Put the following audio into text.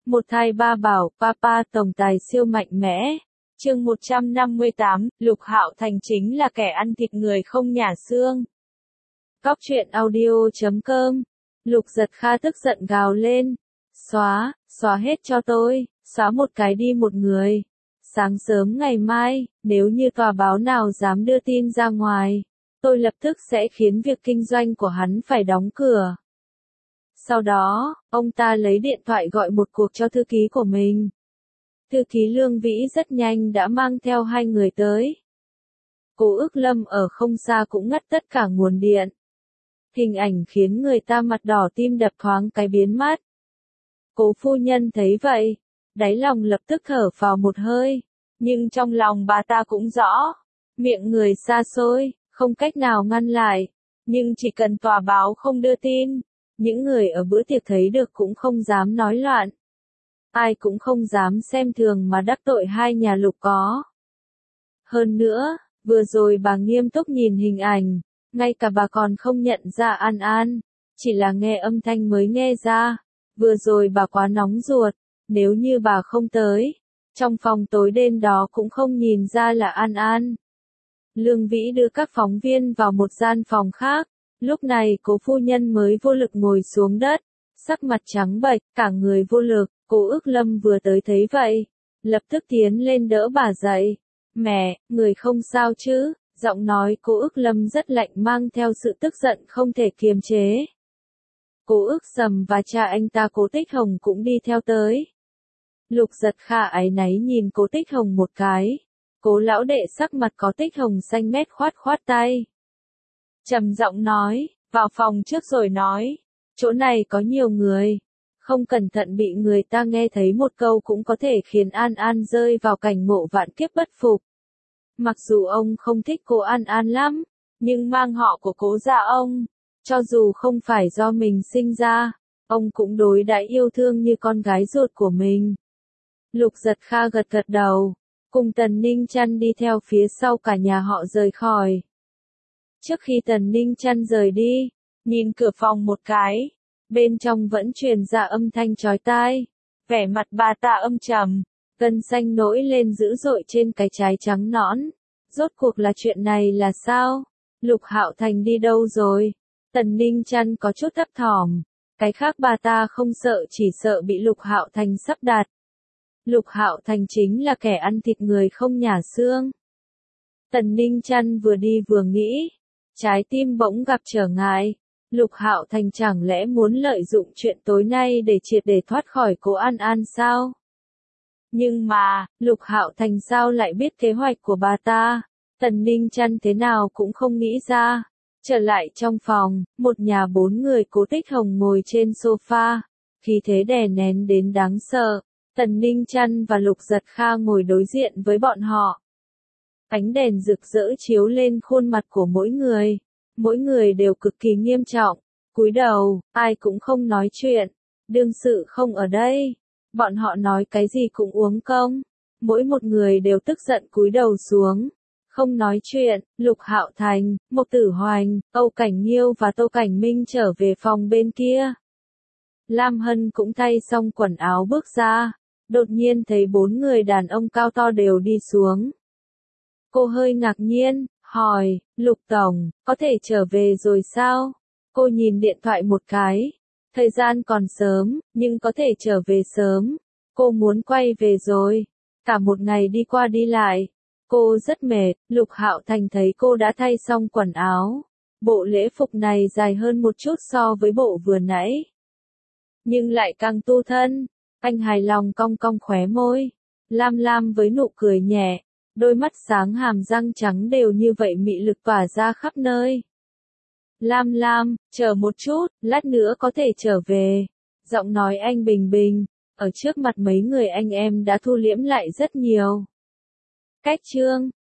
Một thai ba bảo, papa tổng tài siêu mạnh mẽ. Chương 158, Lục Hạo Thành chính là kẻ ăn thịt người không nhả xương. Cóc truyện audio.com. Lục Giật Kha tức giận gào lên. Xóa hết cho tôi, xóa một cái đi một người. Sáng sớm ngày mai, nếu như tòa báo nào dám đưa tin ra ngoài, tôi lập tức sẽ khiến việc kinh doanh của hắn phải đóng cửa. Sau đó, ông ta lấy điện thoại gọi một cuộc cho thư ký của mình. Thư ký Lương Vĩ rất nhanh đã mang theo hai người tới. Cố Ước Lâm ở không xa cũng ngắt tất cả nguồn điện. Hình ảnh khiến người ta mặt đỏ tim đập thoáng cái biến mất. Cố phu nhân thấy vậy, đáy lòng lập tức thở phào một hơi, nhưng trong lòng bà ta cũng rõ, miệng người xa xôi, không cách nào ngăn lại, nhưng chỉ cần tòa báo không đưa tin, những người ở bữa tiệc thấy được cũng không dám nói loạn. Ai cũng không dám xem thường mà đắc tội hai nhà Lục có. Hơn nữa, vừa rồi bà nghiêm túc nhìn hình ảnh, ngay cả bà còn không nhận ra An An, chỉ là nghe âm thanh mới nghe ra, vừa rồi bà quá nóng ruột, nếu như bà không tới, trong phòng tối đen đó cũng không nhìn ra là An An. Lương Vĩ đưa các phóng viên vào một gian phòng khác, lúc này Cố phu nhân mới vô lực ngồi xuống đất, sắc mặt trắng bệch, cả người vô lực. Cố Ước Lâm vừa tới thấy vậy, lập tức tiến lên đỡ bà dậy. Mẹ, người không sao chứ? Giọng nói Cố Ước Lâm rất lạnh mang theo sự tức giận không thể kiềm chế. Cố Ước Sầm và cha anh ta Cố Tích Hồng cũng đi theo tới. Lục Giật Kha áy náy nhìn Cố Tích Hồng một cái. Cố lão đệ sắc mặt có Tích Hồng xanh mét khoát tay. Trầm giọng nói, vào phòng trước rồi nói, chỗ này có nhiều người. Không cẩn thận bị người ta nghe thấy một câu cũng có thể khiến An An rơi vào cảnh ngộ vạn kiếp bất phục. Mặc dù ông không thích cô An An lắm, nhưng mang họ của Cố gia ông, cho dù không phải do mình sinh ra, ông cũng đối đãi yêu thương như con gái ruột của mình. Lục Giật Kha gật đầu, cùng Tần Ninh Chăn đi theo phía sau cả nhà họ rời khỏi. Trước khi Tần Ninh Chăn rời đi, nhìn cửa phòng một cái. Bên trong vẫn truyền ra âm thanh chói tai, vẻ mặt bà ta âm trầm, gân xanh nổi lên dữ dội trên cái trái trắng nõn. Rốt cuộc là chuyện này là sao? Lục Hạo Thành đi đâu rồi? Tần Ninh Chăn có chút thấp thỏm, cái khác bà ta không sợ chỉ sợ bị Lục Hạo Thành sắp đặt. Lục Hạo Thành chính là kẻ ăn thịt người không nhả xương. Tần Ninh Chăn vừa đi vừa nghĩ, trái tim bỗng gặp trở ngại. Lục Hạo Thành chẳng lẽ muốn lợi dụng chuyện tối nay để triệt để thoát khỏi Cố An An sao? Nhưng mà, Lục Hạo Thành sao lại biết kế hoạch của bà ta? Tần Ninh Chăn thế nào cũng không nghĩ ra. Trở lại trong phòng, một nhà bốn người Cố Tích Hồng ngồi trên sofa, khí thế đè nén đến đáng sợ. Tần Ninh Chăn và Lục Giật Kha ngồi đối diện với bọn họ. Ánh đèn rực rỡ chiếu lên khuôn mặt của mỗi người. Mỗi người đều cực kỳ nghiêm trọng, cúi đầu, ai cũng không nói chuyện. Đương sự không ở đây, bọn họ nói cái gì cũng uống công. Mỗi một người đều tức giận cúi đầu xuống, không nói chuyện. Lục Hạo Thành, Mộc Tử Hoành, Âu Cảnh Nhiêu và Tô Cảnh Minh trở về phòng bên kia. Lam Hân cũng thay xong quần áo bước ra, đột nhiên thấy bốn người đàn ông cao to đều đi xuống. Cô hơi ngạc nhiên, hỏi, Lục Tổng, có thể trở về rồi sao? Cô nhìn điện thoại một cái. Thời gian còn sớm, nhưng có thể trở về sớm. Cô muốn quay về rồi. Cả một ngày đi qua đi lại. Cô rất mệt. Lục Hạo Thành thấy cô đã thay xong quần áo. Bộ lễ phục này dài hơn một chút so với bộ vừa nãy. Nhưng lại càng tu thân. Anh hài lòng cong cong khóe môi. Lam Lam với nụ cười nhẹ. Đôi mắt sáng hàm răng trắng đều như vậy mị lực tỏa ra khắp nơi. Lam Lam, chờ một chút, lát nữa có thể trở về. Giọng nói anh bình bình, ở trước mặt mấy người anh em đã thu liễm lại rất nhiều. Cách chương